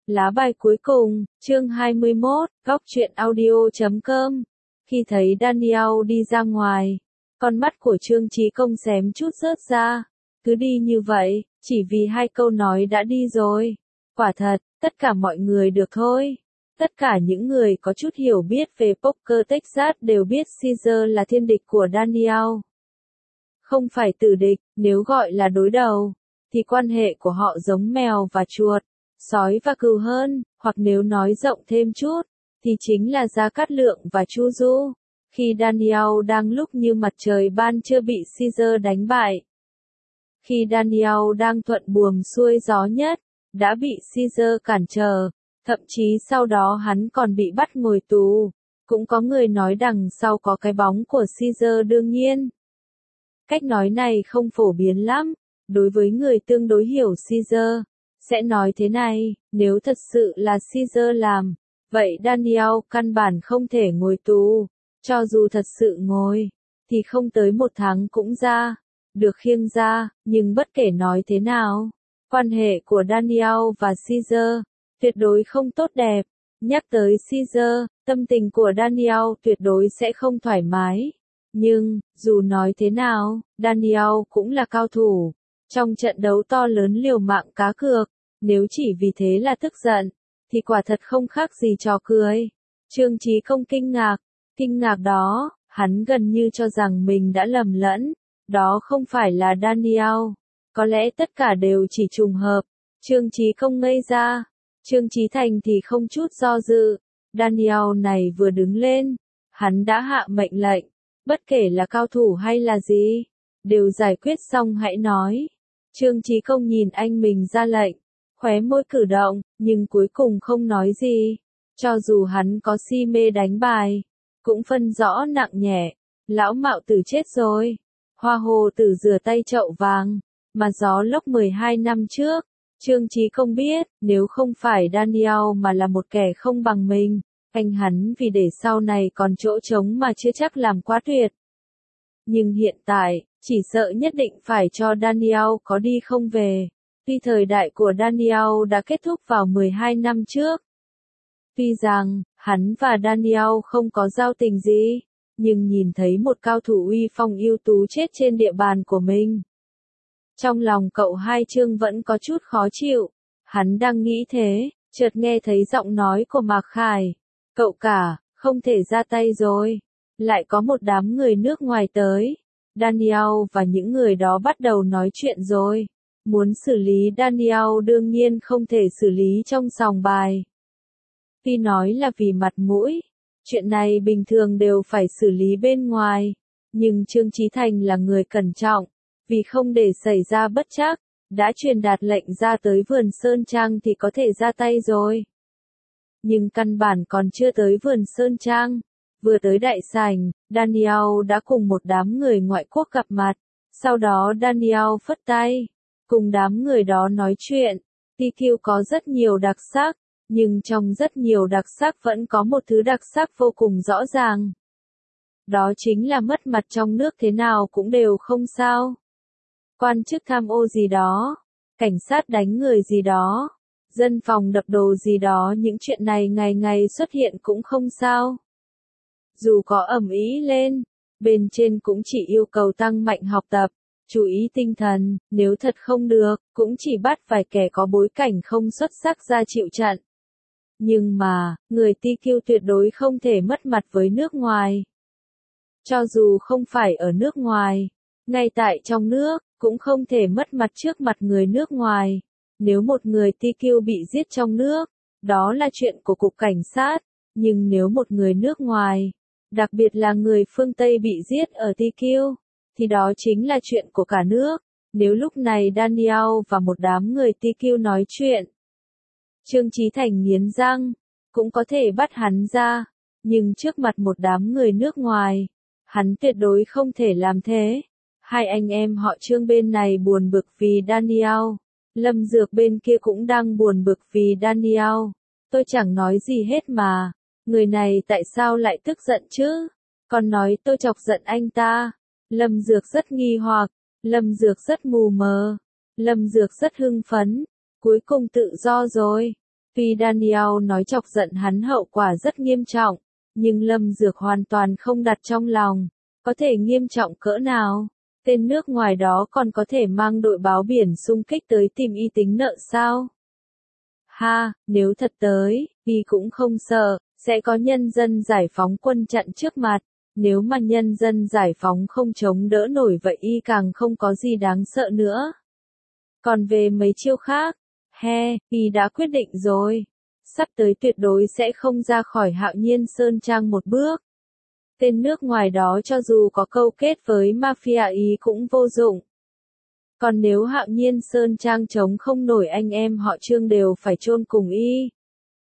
Lá bài cuối cùng, chương 21, góc truyện audio.com. Khi thấy Daniel đi ra ngoài, con mắt của Trương Chí Công xém chút rớt ra. Cứ đi như vậy, chỉ vì 2 câu nói đã đi rồi. Quả thật, tất cả mọi người được thôi. Tất cả những người có chút hiểu biết về poker Texas đều biết Caesar là thiên địch của Daniel. Không phải tử địch, nếu gọi là đối đầu, thì quan hệ của họ giống mèo và chuột, sói và cừu hơn, hoặc nếu nói rộng thêm chút, thì chính là Gia Cát Lượng và Chu Du. Khi Daniel đang lúc như mặt trời ban trưa bị Caesar đánh bại. Khi Daniel đang thuận buồm xuôi gió nhất, đã bị Caesar cản trở, thậm chí sau đó hắn còn bị bắt ngồi tù. Cũng có người nói đằng sau có cái bóng của Caesar đương nhiên. Cách nói này không phổ biến lắm, đối với người tương đối hiểu Caesar, sẽ nói thế này, nếu thật sự là Caesar làm, vậy Daniel căn bản không thể ngồi tù, cho dù thật sự ngồi, thì không tới 1 tháng cũng ra, được khiêng ra, nhưng bất kể nói thế nào, quan hệ của Daniel và Caesar, tuyệt đối không tốt đẹp. Nhắc tới Caesar, tâm tình của Daniel tuyệt đối sẽ không thoải mái. Nhưng, dù nói thế nào, Daniel cũng là cao thủ. Trong trận đấu to lớn liều mạng cá cược, nếu chỉ vì thế là tức giận, thì quả thật không khác gì trò cười. Trương Chí Công kinh ngạc đó, hắn gần như cho rằng mình đã lầm lẫn, đó không phải là Daniel. Có lẽ tất cả đều chỉ trùng hợp. Trương Chí Công ngây ra. Trương Chí Thành thì không chút do dự. Daniel này vừa đứng lên, hắn đã hạ mệnh lệnh. Bất kể là cao thủ hay là gì, đều giải quyết xong hãy nói. Trương Chí Công nhìn anh mình ra lệnh, khóe môi cử động, nhưng cuối cùng không nói gì. Cho dù hắn có si mê đánh bài, cũng phân rõ nặng nhẹ. Lão Mạo Tử chết rồi. Hoa Hồ Tử rửa tay chậu vàng, mà gió lốc 12 năm trước. Trương Chí Công biết, nếu không phải Daniel mà là một kẻ không bằng mình, anh hắn vì để sau này còn chỗ trống mà chưa chắc làm quá tuyệt. Nhưng hiện tại, chỉ sợ nhất định phải cho Daniel có đi không về. Tuy thời đại của Daniel đã kết thúc vào 12 năm trước. Tuy rằng, hắn và Daniel không có giao tình gì, nhưng nhìn thấy một cao thủ uy phong ưu tú chết trên địa bàn của mình. Trong lòng cậu Hai Trương vẫn có chút khó chịu. Hắn đang nghĩ thế, chợt nghe thấy giọng nói của Mạc Khải. Cậu cả, không thể ra tay rồi. Lại có một đám người nước ngoài tới. Daniel và những người đó bắt đầu nói chuyện rồi. Muốn xử lý Daniel đương nhiên không thể xử lý trong sòng bài. Tuy nói là vì mặt mũi, chuyện này bình thường đều phải xử lý bên ngoài. Nhưng Trương Chí Thành là người cẩn trọng, vì không để xảy ra bất trắc, đã truyền đạt lệnh ra tới vườn Sơn Trang thì có thể ra tay rồi. Nhưng căn bản còn chưa tới vườn Sơn Trang, vừa tới đại sảnh, Daniel đã cùng một đám người ngoại quốc gặp mặt. Sau đó Daniel phất tay, cùng đám người đó nói chuyện. TQ có rất nhiều đặc sắc, nhưng trong rất nhiều đặc sắc vẫn có một thứ đặc sắc vô cùng rõ ràng. Đó chính là mất mặt trong nước thế nào cũng đều không sao. Quan chức tham ô gì đó, cảnh sát đánh người gì đó, dân phòng đập đồ gì đó, những chuyện này ngày ngày xuất hiện cũng không sao. Dù có ầm ĩ lên, bên trên cũng chỉ yêu cầu tăng mạnh học tập, chú ý tinh thần, nếu thật không được, cũng chỉ bắt vài kẻ có bối cảnh không xuất sắc ra chịu trận. Nhưng mà, người TQ tuyệt đối không thể mất mặt với nước ngoài. Cho dù không phải ở nước ngoài, ngay tại trong nước, cũng không thể mất mặt trước mặt người nước ngoài. Nếu một người TQ bị giết trong nước, đó là chuyện của cục cảnh sát, nhưng nếu một người nước ngoài, đặc biệt là người phương Tây bị giết ở TQ, thì đó chính là chuyện của cả nước. Nếu lúc này Daniel và một đám người TQ nói chuyện, Trương Chí Thành nghiến răng, cũng có thể bắt hắn ra, nhưng trước mặt một đám người nước ngoài, hắn tuyệt đối không thể làm thế. 2 anh em họ Trương bên này buồn bực vì Daniel, Lâm Dược bên kia cũng đang buồn bực vì Daniel. Tôi chẳng nói gì hết mà, người này tại sao lại tức giận chứ? Còn nói tôi chọc giận anh ta. Lâm Dược rất nghi hoặc, Lâm Dược rất mù mờ, Lâm Dược rất hưng phấn, cuối cùng tự do rồi. Tuy Daniel nói chọc giận hắn hậu quả rất nghiêm trọng, nhưng Lâm Dược hoàn toàn không đặt trong lòng. Có thể nghiêm trọng cỡ nào? Tên nước ngoài đó còn có thể mang đội báo biển xung kích tới tìm y tính nợ sao? Ha, nếu thật tới, y cũng không sợ, sẽ có nhân dân giải phóng quân chặn trước mặt. Nếu mà nhân dân giải phóng không chống đỡ nổi vậy y càng không có gì đáng sợ nữa. Còn về mấy chiêu khác, y đã quyết định rồi. Sắp tới tuyệt đối sẽ không ra khỏi Hạo Nhiên Sơn Trang một bước. Tên nước ngoài đó cho dù có câu kết với mafia Ý cũng vô dụng. Còn nếu Hạo Nhiên Sơn Trang chống không nổi anh em họ Trương đều phải chôn cùng y.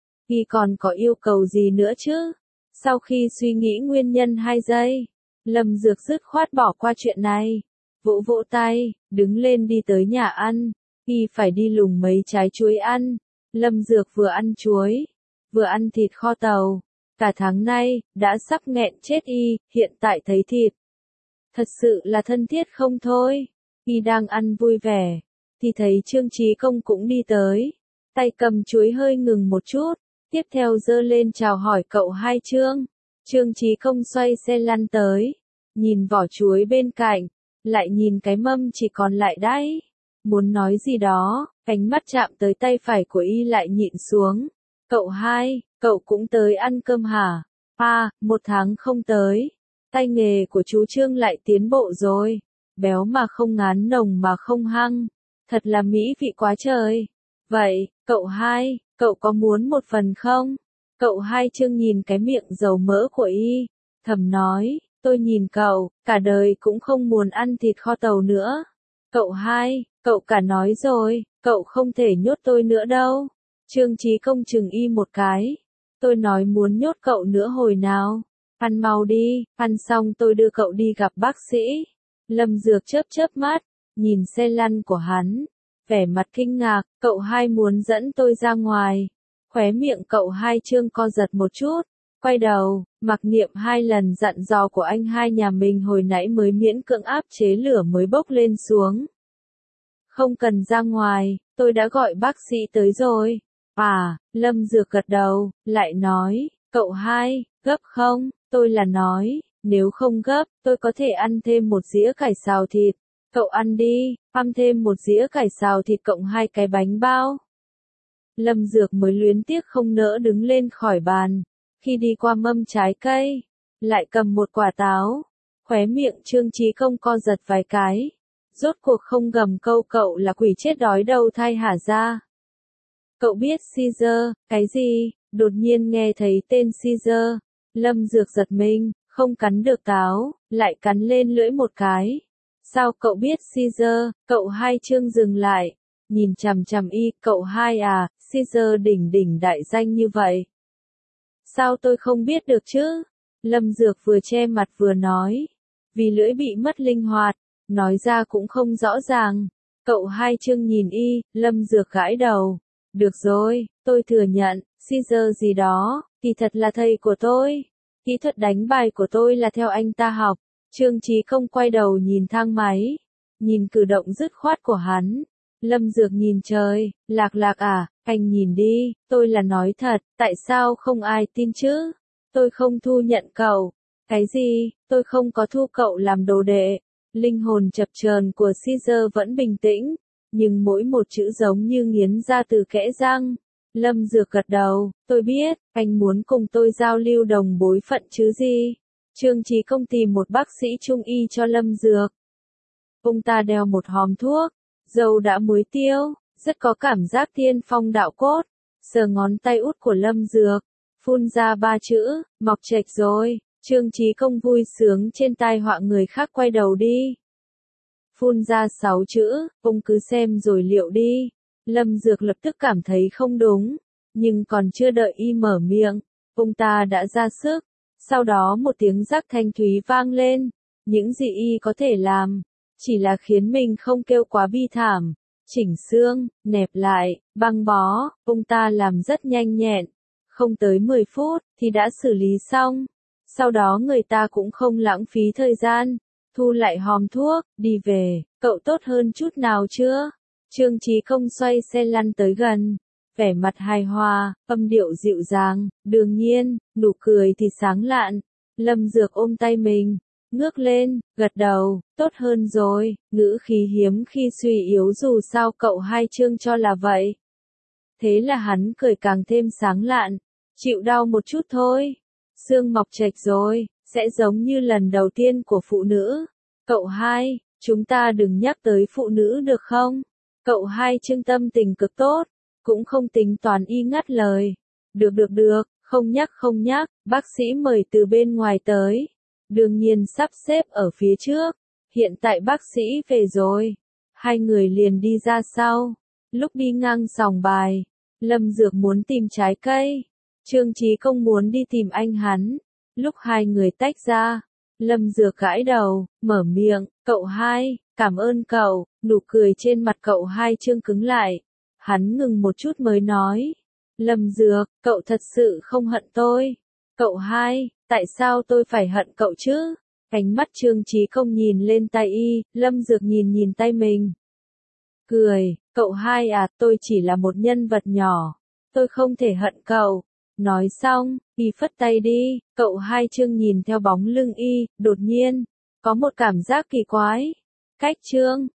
Y còn có yêu cầu gì nữa chứ? Sau khi suy nghĩ nguyên nhân 2 giây, Lâm Dược dứt khoát bỏ qua chuyện này. Vỗ vỗ tay, đứng lên đi tới nhà ăn. Y phải đi lùng mấy trái chuối ăn. Lâm Dược vừa ăn chuối, vừa ăn thịt kho tàu. Cả tháng nay, đã sắp nghẹn chết y, hiện tại thấy thịt. Thật sự là thân thiết không thôi. Y đang ăn vui vẻ, thì thấy Trương Chí Công cũng đi tới. Tay cầm chuối hơi ngừng một chút, tiếp theo giơ lên chào hỏi cậu hai Trương. Trương Chí Công xoay xe lăn tới, nhìn vỏ chuối bên cạnh, lại nhìn cái mâm chỉ còn lại đáy. Muốn nói gì đó, ánh mắt chạm tới tay phải của y lại nhịn xuống. Cậu hai, cậu cũng tới ăn cơm hả? À, 1 tháng không tới. Tay nghề của chú Trương lại tiến bộ rồi. Béo mà không ngán, nồng mà không hăng. Thật là mỹ vị quá trời. Vậy, cậu hai, cậu có muốn một phần không? Cậu hai Trương nhìn cái miệng dầu mỡ của y, thầm nói, tôi nhìn cậu, cả đời cũng không muốn ăn thịt kho tàu nữa. Cậu hai, cậu cả nói rồi, cậu không thể nhốt tôi nữa đâu. Trương Chí Công chừng y một cái. Tôi nói muốn nhốt cậu nữa hồi nào. Ăn mau đi, ăn xong tôi đưa cậu đi gặp bác sĩ. Lâm Dược chớp chớp mắt, nhìn xe lăn của hắn. Vẻ mặt kinh ngạc, cậu hai muốn dẫn tôi ra ngoài. Khóe miệng cậu hai Trương co giật một chút. Quay đầu, mặc niệm 2 lần dặn dò của anh hai nhà mình hồi nãy mới miễn cưỡng áp chế lửa mới bốc lên xuống. Không cần ra ngoài, tôi đã gọi bác sĩ tới rồi. À, Lâm Dược gật đầu, lại nói, cậu hai, gấp không? Tôi là nói, nếu không gấp, tôi có thể ăn thêm 1 dĩa cải xào thịt. Cậu ăn đi, ăn thêm 1 dĩa cải xào thịt cộng 2 cái bánh bao. Lâm Dược mới luyến tiếc không nỡ đứng lên khỏi bàn. Khi đi qua mâm trái cây, lại cầm một quả táo. Khóe miệng Trương Chí Công co giật vài cái. Rốt cuộc không gầm câu cậu là quỷ chết đói đầu thai hả ra. Cậu biết Caesar, cái gì? Đột nhiên nghe thấy tên Caesar. Lâm Dược giật mình, không cắn được táo, lại cắn lên lưỡi một cái. Sao cậu biết Caesar? Cậu hai Trương dừng lại, nhìn chằm chằm y, cậu hai à, Caesar đỉnh đỉnh đại danh như vậy. Sao tôi không biết được chứ? Lâm Dược vừa che mặt vừa nói. Vì lưỡi bị mất linh hoạt, nói ra cũng không rõ ràng. Cậu hai Trương nhìn y, Lâm Dược gãi đầu. Được rồi, tôi thừa nhận, Caesar gì đó, thì thật là thầy của tôi. Kỹ thuật đánh bài của tôi là theo anh ta học. Trương Chí Công quay đầu nhìn thang máy, nhìn cử động dứt khoát của hắn. Lâm Dược nhìn trời, Lạc Lạc à, anh nhìn đi, tôi là nói thật, tại sao không ai tin chứ? Tôi không thu nhận cậu. Cái gì, tôi không có thu cậu làm đồ đệ. Linh hồn chập chờn của Caesar vẫn bình tĩnh, nhưng mỗi một chữ giống như nghiến ra từ kẽ răng. Lâm Dược gật đầu, tôi biết, anh muốn cùng tôi giao lưu đồng bối phận chứ gì. Trương Chí Công tìm một bác sĩ trung y cho Lâm Dược. Ông ta đeo một hòm thuốc, dầu đã muối tiêu, rất có cảm giác tiên phong đạo cốt. Sờ ngón tay út của Lâm Dược, phun ra 3 chữ, mọc trạch rồi. Trương Chí Công vui sướng trên tai họa người khác quay đầu đi. Phun ra 6 chữ, ông cứ xem rồi liệu đi. Lâm Dược lập tức cảm thấy không đúng, nhưng còn chưa đợi y mở miệng, ông ta đã ra sức. Sau đó một tiếng rắc thanh thúy vang lên. Những gì y có thể làm, chỉ là khiến mình không kêu quá bi thảm. Chỉnh xương, nẹp lại, băng bó, ông ta làm rất nhanh nhẹn. Không tới 10 phút, thì đã xử lý xong. Sau đó người ta cũng không lãng phí thời gian. Thu lại hòm thuốc, đi về, cậu tốt hơn chút nào chưa? Trương Chí Công xoay xe lăn tới gần. vẻ mặt hài hòa, âm điệu dịu dàng, đương nhiên, nụ cười thì sáng lạn. Lâm Dược ôm tay mình, ngước lên, gật đầu, tốt hơn rồi, ngữ khí hiếm khi suy yếu dù sao cậu hai Trương cho là vậy. Thế là hắn cười càng thêm sáng lạn, chịu đau một chút thôi, xương mọc chệch rồi, sẽ giống như lần đầu tiên của phụ nữ. Cậu hai, chúng ta đừng nhắc tới phụ nữ được không? Cậu hai Trương tâm tình cực tốt, cũng không tính toán y ngắt lời. Được, không nhắc, bác sĩ mời từ bên ngoài tới. Đương nhiên sắp xếp ở phía trước, hiện tại bác sĩ về rồi. Hai người liền đi ra sau. Lúc đi ngang sòng bài, Lâm Dược muốn tìm trái cây. Trương Chí Công muốn đi tìm anh hắn. Lúc hai người tách ra, Lâm Dược gãi đầu, mở miệng, cậu hai, cảm ơn cậu, nụ cười trên mặt cậu hai Trương cứng lại. Hắn ngừng một chút mới nói, Lâm Dược, cậu thật sự không hận tôi. Cậu hai, tại sao tôi phải hận cậu chứ? Ánh mắt Trương Chí Công nhìn lên tay y, Lâm Dược nhìn tay mình. Cười, cậu hai à, tôi chỉ là một nhân vật nhỏ. Tôi không thể hận cậu. Nói xong, y phất tay đi, cậu hai Trương nhìn theo bóng lưng y, đột nhiên, có một cảm giác kỳ quái. Cách Trương,